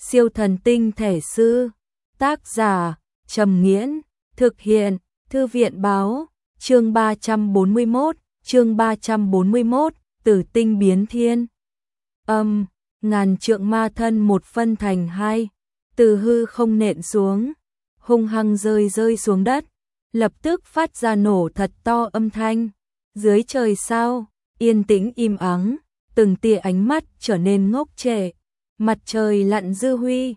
Siêu thần tinh thể sư. Tác giả Trầm Nghiễn. Thực hiện Thư viện báo. Chương 341, Tử tinh biến thiên. Ngàn trượng ma thân một phân thành hai, từ hư không nện xuống, hung hăng rơi xuống đất, lập tức phát ra nổ thật to âm thanh. Dưới trời sao, yên tĩnh im ắng, từng tia ánh mắt trở nên ngốc trệ. Mặt trời lặn dư huy,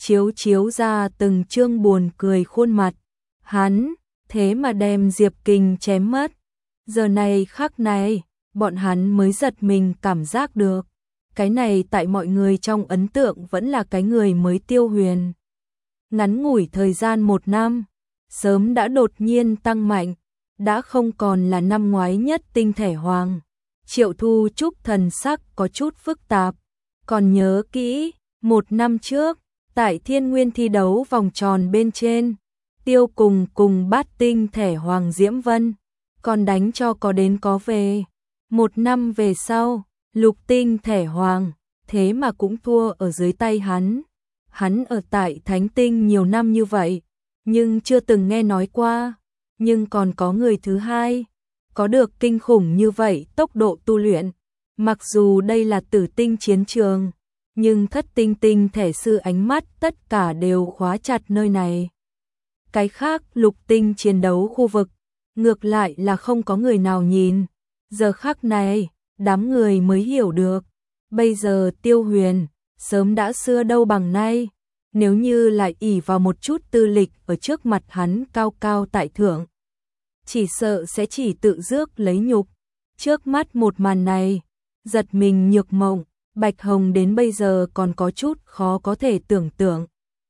chiếu ra từng trương buồn cười khuôn mặt. Hắn, thế mà đem Diệp Kình chém mất. Giờ này khắc này, bọn hắn mới giật mình cảm giác được. Cái này tại mọi người trong ấn tượng vẫn là cái người mới Tiêu Huyền. Ngắn ngủi thời gian 1 năm, sớm đã đột nhiên tăng mạnh, đã không còn là năm ngoái nhất tinh thể hoàng. Triệu Thu Trúc thần sắc có chút phức tạp, còn nhớ kỹ, 1 năm trước, tại Thiên Nguyên thi đấu vòng tròn bên trên, Tiêu cùng bát tinh thể hoàng Diễm Vân, còn đánh cho có đến có về. 1 năm về sau, lục tinh thể hoàng, thế mà cũng thua ở dưới tay hắn. Hắn ở tại Thánh Tinh nhiều năm như vậy, nhưng chưa từng nghe nói qua, nhưng còn có người thứ hai, có được kinh khủng như vậy tốc độ tu luyện. Mặc dù đây là tử tinh chiến trường, nhưng thất tinh tinh thể sư ánh mắt tất cả đều khóa chặt nơi này. Cái khác lục tinh chiến đấu khu vực, ngược lại là không có người nào nhìn. Giờ khắc này, đám người mới hiểu được, bây giờ Tiêu Huyền, sớm đã xưa đâu bằng nay. Nếu như lại ỷ vào một chút tư lịch ở trước mặt hắn cao cao tại thượng, chỉ sợ sẽ chỉ tự rước lấy nhục. Trước mắt một màn này, giật mình nhược mộng, Bạch Hồng đến bây giờ còn có chút khó có thể tưởng tượng.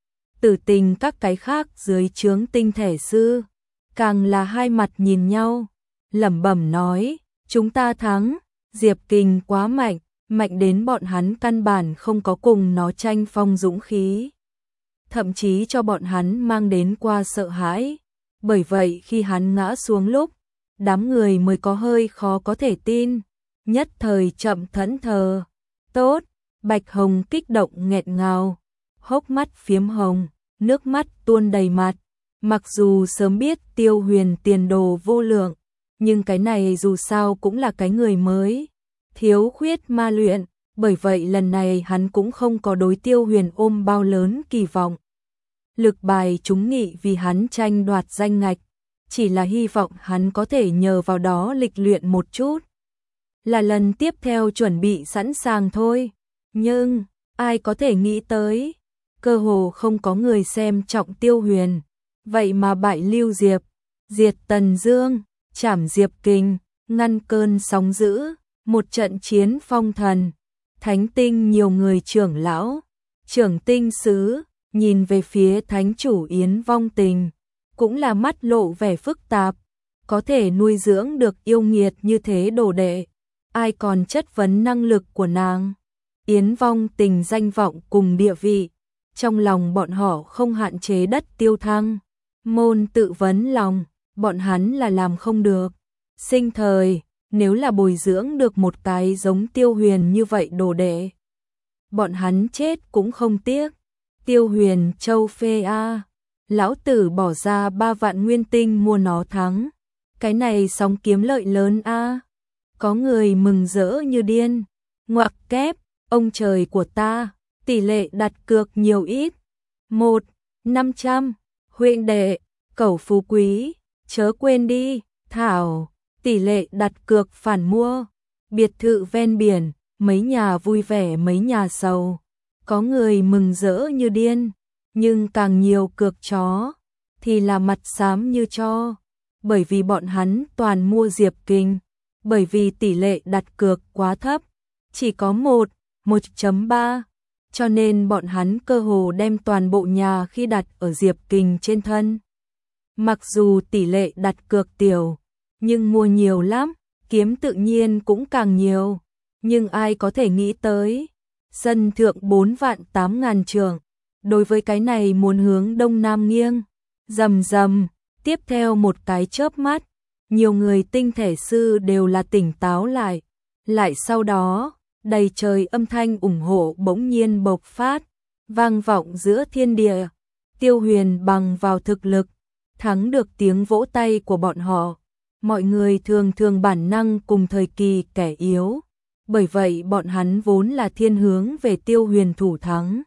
Tử tình các cái khác dưới trướng tinh thể sư, càng là hai mặt nhìn nhau, lẩm bẩm nói, chúng ta thắng, Diệp Kình quá mạnh, mạnh đến bọn hắn căn bản không có cùng nó tranh phong dũng khí. Thậm chí cho bọn hắn mang đến qua sợ hãi. Bởi vậy khi hắn ngã xuống lúc, đám người mới có hơi khó có thể tin, nhất thời chậm thẫn thờ. Tốt, Bạch Hồng kích động nghẹn ngào, hốc mắt phiếm hồng, nước mắt tuôn đầy mặt. Mặc dù sớm biết Tiêu Huyền tiền đồ vô lượng, nhưng cái này dù sao cũng là cái người mới, thiếu khuyết ma luyện, bởi vậy lần này hắn cũng không có đối Tiêu Huyền ôm bao lớn kỳ vọng. Lực bài chúng nghị vì hắn tranh đoạt danh ngạch, chỉ là hy vọng hắn có thể nhờ vào đó lịch luyện một chút, là lần tiếp theo chuẩn bị sẵn sàng thôi. Nhưng, ai có thể nghĩ tới, cơ hồ không có người xem trọng Tiêu Huyền, vậy mà bại Lưu Diệp, diệt Tần Dương, trảm Diệp Kình, ngăn cơn sóng dữ, một trận chiến phong thần. Thánh Tinh nhiều người trưởng lão, trưởng tinh sứ, nhìn về phía thánh chủ Yến Vong Tình, cũng là mắt lộ vẻ phức tạp, có thể nuôi dưỡng được yêu nghiệt như thế đồ đệ, ai còn chất vấn năng lực của nàng. Yến Vong Tình danh vọng cùng địa vị, trong lòng bọn họ không hạn chế đất Tiêu Thăng, môn tự vấn lòng, bọn hắn là làm không được. Sinh thời, nếu là bồi dưỡng được một cái giống Tiêu Huyền như vậy đồ đệ, bọn hắn chết cũng không tiếc. Tiêu Huyền châu phê a, lão tử bỏ ra 3 vạn nguyên tinh mua nó thắng, cái này sóng kiếm lợi lớn a. Có người mừng rỡ như điên, ngoặc kép, ông trời của ta, tỷ lệ đặt cược nhiều ít. 1/500, huynh đệ, cẩu phú quý, chớ quên đi, thảo, tỷ lệ đặt cược phản mua, biệt thự ven biển, mấy nhà vui vẻ mấy nhà sầu. Có người mừng rỡ như điên, nhưng càng nhiều cược chó, thì là mặt xám như tro, bởi vì bọn hắn toàn mua Diệp Kình, bởi vì tỷ lệ đặt cược quá thấp, chỉ có 1/3, cho nên bọn hắn cơ hồ đem toàn bộ nhà khi đặt ở Diệp Kình trên thân. Mặc dù tỷ lệ đặt cược tiểu, nhưng mua nhiều lắm, kiếm tự nhiên cũng càng nhiều, nhưng ai có thể nghĩ tới, sân thượng 4.800.000 trượng, đối với cái này muốn hướng đông nam nghiêng, rầm rầm, tiếp theo một cái chớp mắt, nhiều người tinh thể sư đều là tỉnh táo lại sau đó, đầy trời âm thanh ủng hộ bỗng nhiên bộc phát, vang vọng giữa thiên địa. Tiêu Huyền bằng vào thực lực, thắng được tiếng vỗ tay của bọn họ. Mọi người thường thường bản năng cùng thời kỳ kẻ yếu, bởi vậy bọn hắn vốn là thiên hướng về Tiêu Huyền thủ thắng.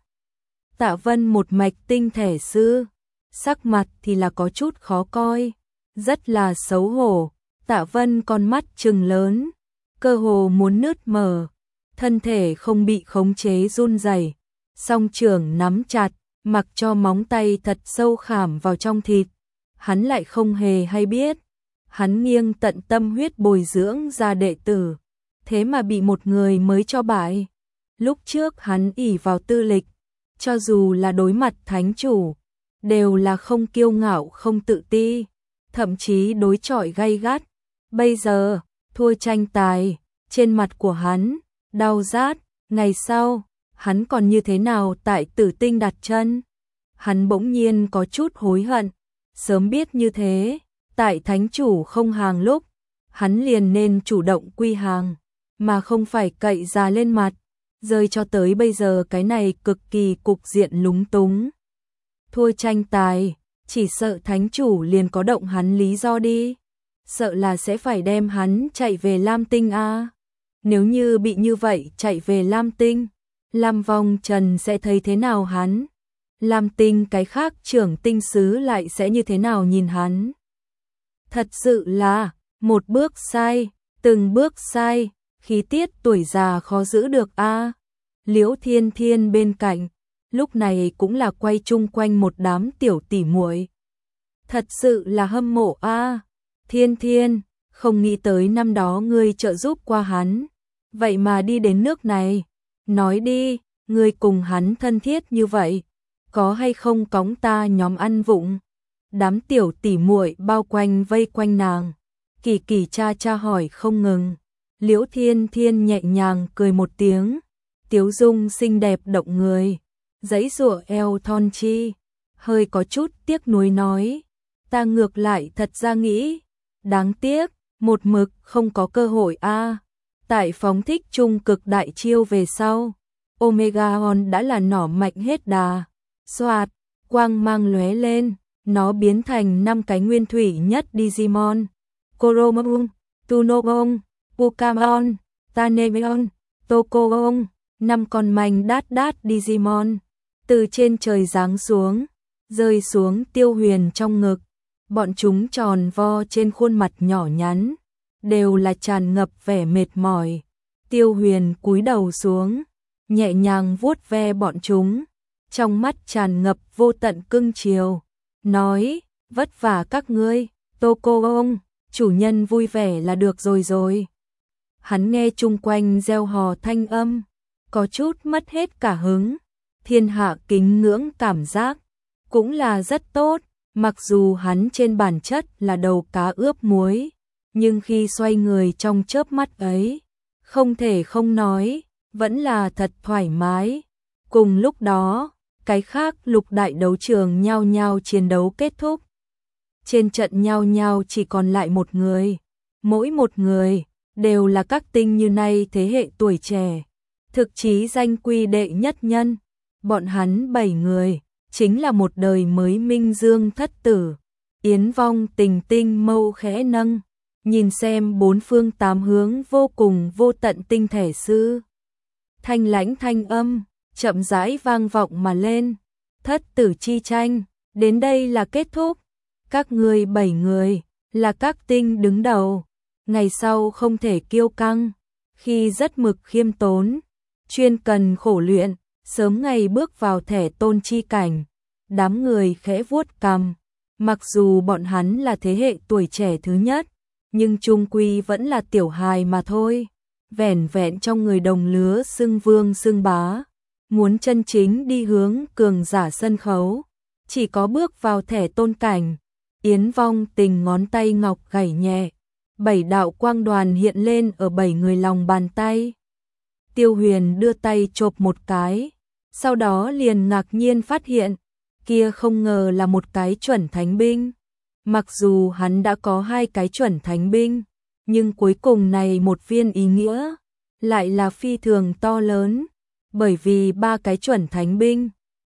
Tạ Vân một mạch tinh thể sư, sắc mặt thì là có chút khó coi, rất là xấu hổ. Tạ Vân con mắt trừng lớn, cơ hồ muốn nứt mở, thân thể không bị khống chế run rẩy, song trưởng nắm chặt, mặc cho móng tay thật sâu khảm vào trong thịt. Hắn lại không hề hay biết, hắn nghiêng tận tâm huyết bồi dưỡng ra đệ tử, thế mà bị một người mới cho bại. Lúc trước hắn ỷ vào tư lịch, cho dù là đối mặt thánh chủ, đều là không kiêu ngạo không tự ti, thậm chí đối chọi gay gắt. Bây giờ, thua tranh tài, trên mặt của hắn, đau rát, ngày sau, hắn còn như thế nào tại Tử Tinh đặt chân? Hắn bỗng nhiên có chút hối hận, sớm biết như thế, tại thánh chủ không hàng lúc, hắn liền nên chủ động quy hàng, mà không phải cậy ra lên mặt, rơi cho tới bây giờ cái này cực kỳ cục diện lúng túng. Thua tranh tài, chỉ sợ thánh chủ liền có động hắn lý do đi, sợ là sẽ phải đem hắn chạy về Lam Tinh a. Nếu như bị như vậy chạy về Lam Tinh, Lam Vong Trần sẽ thấy thế nào hắn? Lam Tinh cái khác trưởng tinh sứ lại sẽ như thế nào nhìn hắn? Thật sự là một bước sai, từng bước sai, khí tiết tuổi già khó giữ được a. Liễu Thiên Thiên bên cạnh, lúc này cũng là quay chung quanh một đám tiểu tỷ muội. Thật sự là hâm mộ a. Thiên Thiên, không nghĩ tới năm đó ngươi trợ giúp qua hắn, vậy mà đi đến nước này. Nói đi, ngươi cùng hắn thân thiết như vậy, có hay không cõng ta nhóm ăn vụng? Đám tiểu tỷ muội bao quanh vây quanh nàng, kỳ kỳ cha cha hỏi không ngừng. Liễu Thiên Thiên nhẹ nhàng cười một tiếng, tiếu dung xinh đẹp động người, giãy giụa eo thon chi, hơi có chút tiếc nuối nói, ta ngược lại thật ra nghĩ, đáng tiếc, một mực không có cơ hội a. Tại phóng thích trung cực đại chiêu về sau, Omegaon đã là nỏ mạnh hết đà, xoạt, quang mang lóe lên, nó biến thành 5 cái nguyên thủy nhất Digimon, Coromon, Tunogon, Pukamon, Tanemeon, Tokogon, 5 con manh đát đát Digimon, từ trên trời giáng xuống, rơi xuống Tiêu Huyền trong ngực. Bọn chúng tròn vo trên khuôn mặt nhỏ nhắn, đều là tràn ngập vẻ mệt mỏi. Tiêu Huyền cúi đầu xuống, nhẹ nhàng vuốt ve bọn chúng, trong mắt tràn ngập vô tận cưng chiều, nói, vất vả các ngươi, Tokogon, chủ nhân vui vẻ là được rồi. Hắn nghe chung quanh reo hò thanh âm, có chút mất hết cả hứng, thiên hạ kính ngưỡng cảm giác, cũng là rất tốt. Mặc dù hắn trên bản chất là đầu cá ướp muối, nhưng khi xoay người trong chớp mắt ấy, không thể không nói, vẫn là thật thoải mái. Cùng lúc đó, cái khác lục đại đấu trường nhao nhao chiến đấu kết thúc. Trên trận nhao nhao chỉ còn lại một người, mỗi một người đều là các tinh như nay thế hệ tuổi trẻ, thực chí danh quy đệ nhất nhân. Bọn hắn 7 người chính là một đời mới minh dương thất tử. Yến Vong Tình tinh mâu khẽ nâng, nhìn xem bốn phương tám hướng vô cùng vô tận tinh thể sư. Thanh lãnh thanh âm, chậm rãi vang vọng mà lên. Thất tử chi tranh, đến đây là kết thúc. Các ngươi 7 người, là các tinh đứng đầu. Ngày sau không thể kiêu căng, khi rất mực khiêm tốn, chuyên cần khổ luyện, sớm ngày bước vào thể tôn chi cảnh. Đám người khẽ vuốt cằm, mặc dù bọn hắn là thế hệ tuổi trẻ thứ nhất, nhưng chung quy vẫn là tiểu hài mà thôi. Vẻn vẹn trong người đồng lứa xưng vương xưng bá, muốn chân chính đi hướng cường giả sân khấu, chỉ có bước vào thể tôn cảnh. Yến Vong Tình ngón tay ngọc gảy nhẹ, 7 đạo quang đoàn hiện lên ở 7 người lòng bàn tay. Tiêu Huyền đưa tay chộp một cái, sau đó liền ngạc nhiên phát hiện, kia không ngờ là một cái chuẩn thánh binh. Mặc dù hắn đã có 2 cái chuẩn thánh binh, nhưng cuối cùng này một viên ý nghĩa lại là phi thường to lớn, bởi vì 3 cái chuẩn thánh binh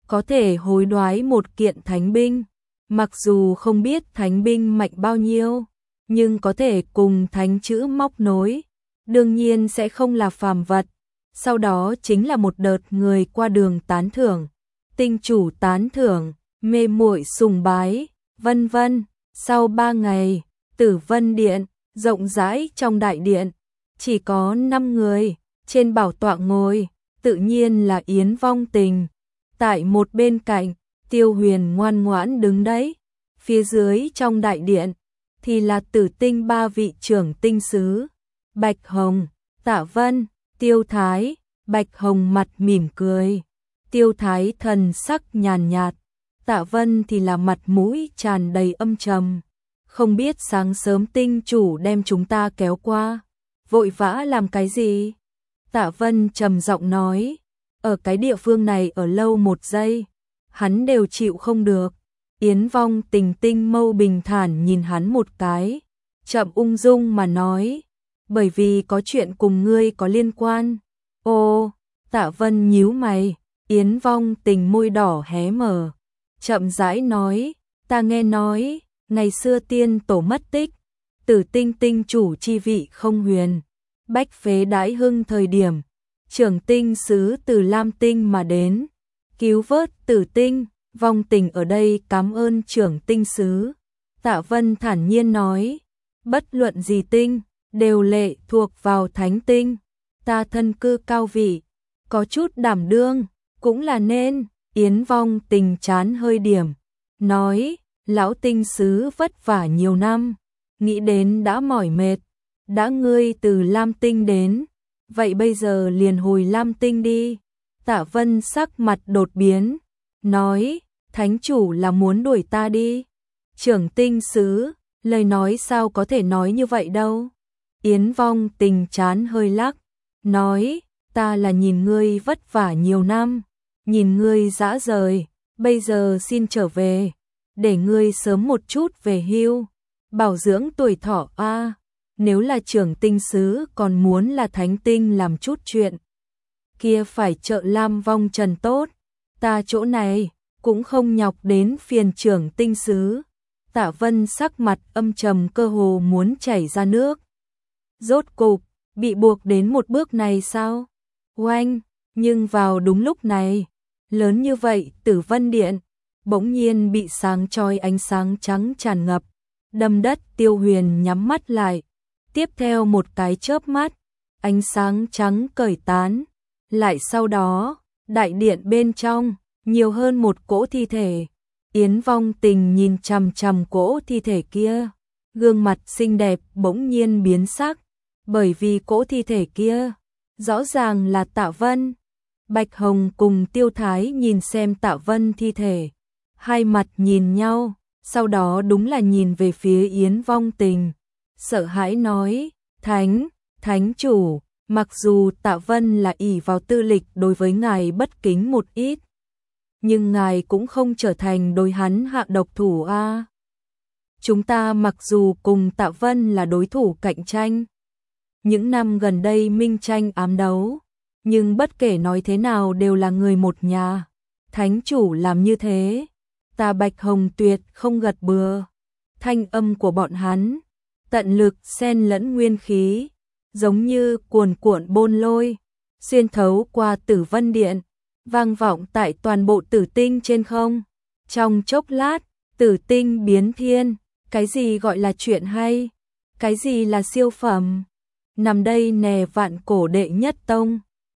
có thể hối đoái một kiện thánh binh. Mặc dù không biết thánh binh mạnh bao nhiêu, nhưng có thể cùng thánh chữ móc nối, đương nhiên sẽ không là phàm vật. Sau đó chính là một đợt người qua đường tán thưởng, tinh chủ tán thưởng, mê muội sùng bái, vân vân. Sau 3 ngày, Tử Vân Điện, rộng rãi trong đại điện, chỉ có 5 người, trên bảo tọa ngồi, tự nhiên là Yến Vong Tình. Tại một bên cạnh, Tiêu Huyền ngoan ngoãn đứng đấy, phía dưới trong đại điện, thì là Tử Tinh 3 vị trưởng tinh sứ, Bạch Hồng, Tạ Vân, Tiêu Thái. Bạch Hồng mặt mỉm cười, Tiêu Thái thần sắc nhàn nhạt, Tạ Vân thì là mặt mũi tràn đầy âm trầm. Không biết sáng sớm tinh chủ đem chúng ta kéo qua, vội vã làm cái gì? Tạ Vân trầm giọng nói, ở cái địa phương này ở lâu 1 giây, hắn đều chịu không được. Yến Vong Tình tinh mâu bình thản nhìn hắn một cái, chậm ung dung mà nói, bởi vì có chuyện cùng ngươi có liên quan. Ô, Tạ Vân nhíu mày, Yến Vong Tình môi đỏ hé mở, chậm rãi nói, ta nghe nói, ngày xưa tiên tổ mất tích, Tử Tinh tinh chủ chi vị không huyền, bách phế đãi hưng thời điểm, trưởng tinh sứ từ Lam Tinh mà đến, cứu vớt Tử Tinh. Vong Tình ở đây cảm ơn trưởng tinh sứ. Tạ Vân thản nhiên nói, bất luận gì tinh, đều lệ thuộc vào thánh tinh. Ta thân cư cao vị, có chút đảm đương, cũng là nên. Yến Vong Tình chán hơi điểm, nói, lão tinh sứ vất vả nhiều năm, nghĩ đến đã mỏi mệt, đã ngươi từ Lam Tinh đến, vậy bây giờ liền hồi Lam Tinh đi. Tạ Vân sắc mặt đột biến, nói, thánh chủ là muốn đuổi ta đi. Trưởng tinh sứ, lời nói sao có thể nói như vậy đâu. Yến Vong Tình chán hơi lắc, nói, ta là nhìn ngươi vất vả nhiều năm, nhìn ngươi dã rời, bây giờ xin trở về, để ngươi sớm một chút về hưu, bảo dưỡng tuổi thọ a. Nếu là trưởng tinh sứ còn muốn là thánh tinh làm chút chuyện, kia phải trợ Lam Vong Trần tốt, ta chỗ này cũng không nhọc đến phiền trưởng tinh sứ. Tạ Vân sắc mặt âm trầm cơ hồ muốn chảy ra nước. Rốt cục, bị buộc đến một bước này sao? Oanh, nhưng vào đúng lúc này, lớn như vậy Tử Vân Điện, bỗng nhiên bị sáng chói ánh sáng trắng tràn ngập, đâm đất. Tiêu Huyền nhắm mắt lại, tiếp theo một cái chớp mắt, ánh sáng trắng cởi tán, lại sau đó, đại điện bên trong, nhiều hơn một cỗ thi thể. Yến Vong Tình nhìn chằm chằm cỗ thi thể kia, gương mặt xinh đẹp bỗng nhiên biến sắc, bởi vì cỗ thi thể kia, rõ ràng là Tạ Vân. Bạch Hồng cùng Tiêu Thái nhìn xem Tạ Vân thi thể, hai mặt nhìn nhau, sau đó đúng là nhìn về phía Yến Vong Tình, sợ hãi nói, thánh chủ, mặc dù Tạ Vân là ỷ vào tư lịch đối với ngài bất kính một ít, nhưng ngài cũng không trở thành đối hắn hạ độc thủ a. Chúng ta mặc dù cùng Tạ Vân là đối thủ cạnh tranh, những năm gần đây minh tranh ám đấu, nhưng bất kể nói thế nào đều là người một nhà. Thánh chủ làm như thế, ta Bạch Hồng tuyệt không gật bừa. Thanh âm của bọn hắn, tận lực xen lẫn nguyên khí, giống như cuồn cuộn bôn lôi, xuyên thấu qua Tử Vân Điện, vang vọng tại toàn bộ Tử Tinh trên không. Trong chốc lát, Tử Tinh biến thiên, cái gì gọi là chuyện hay, cái gì là siêu phẩm. Nằm đây nè vạn cổ đệ nhất tông,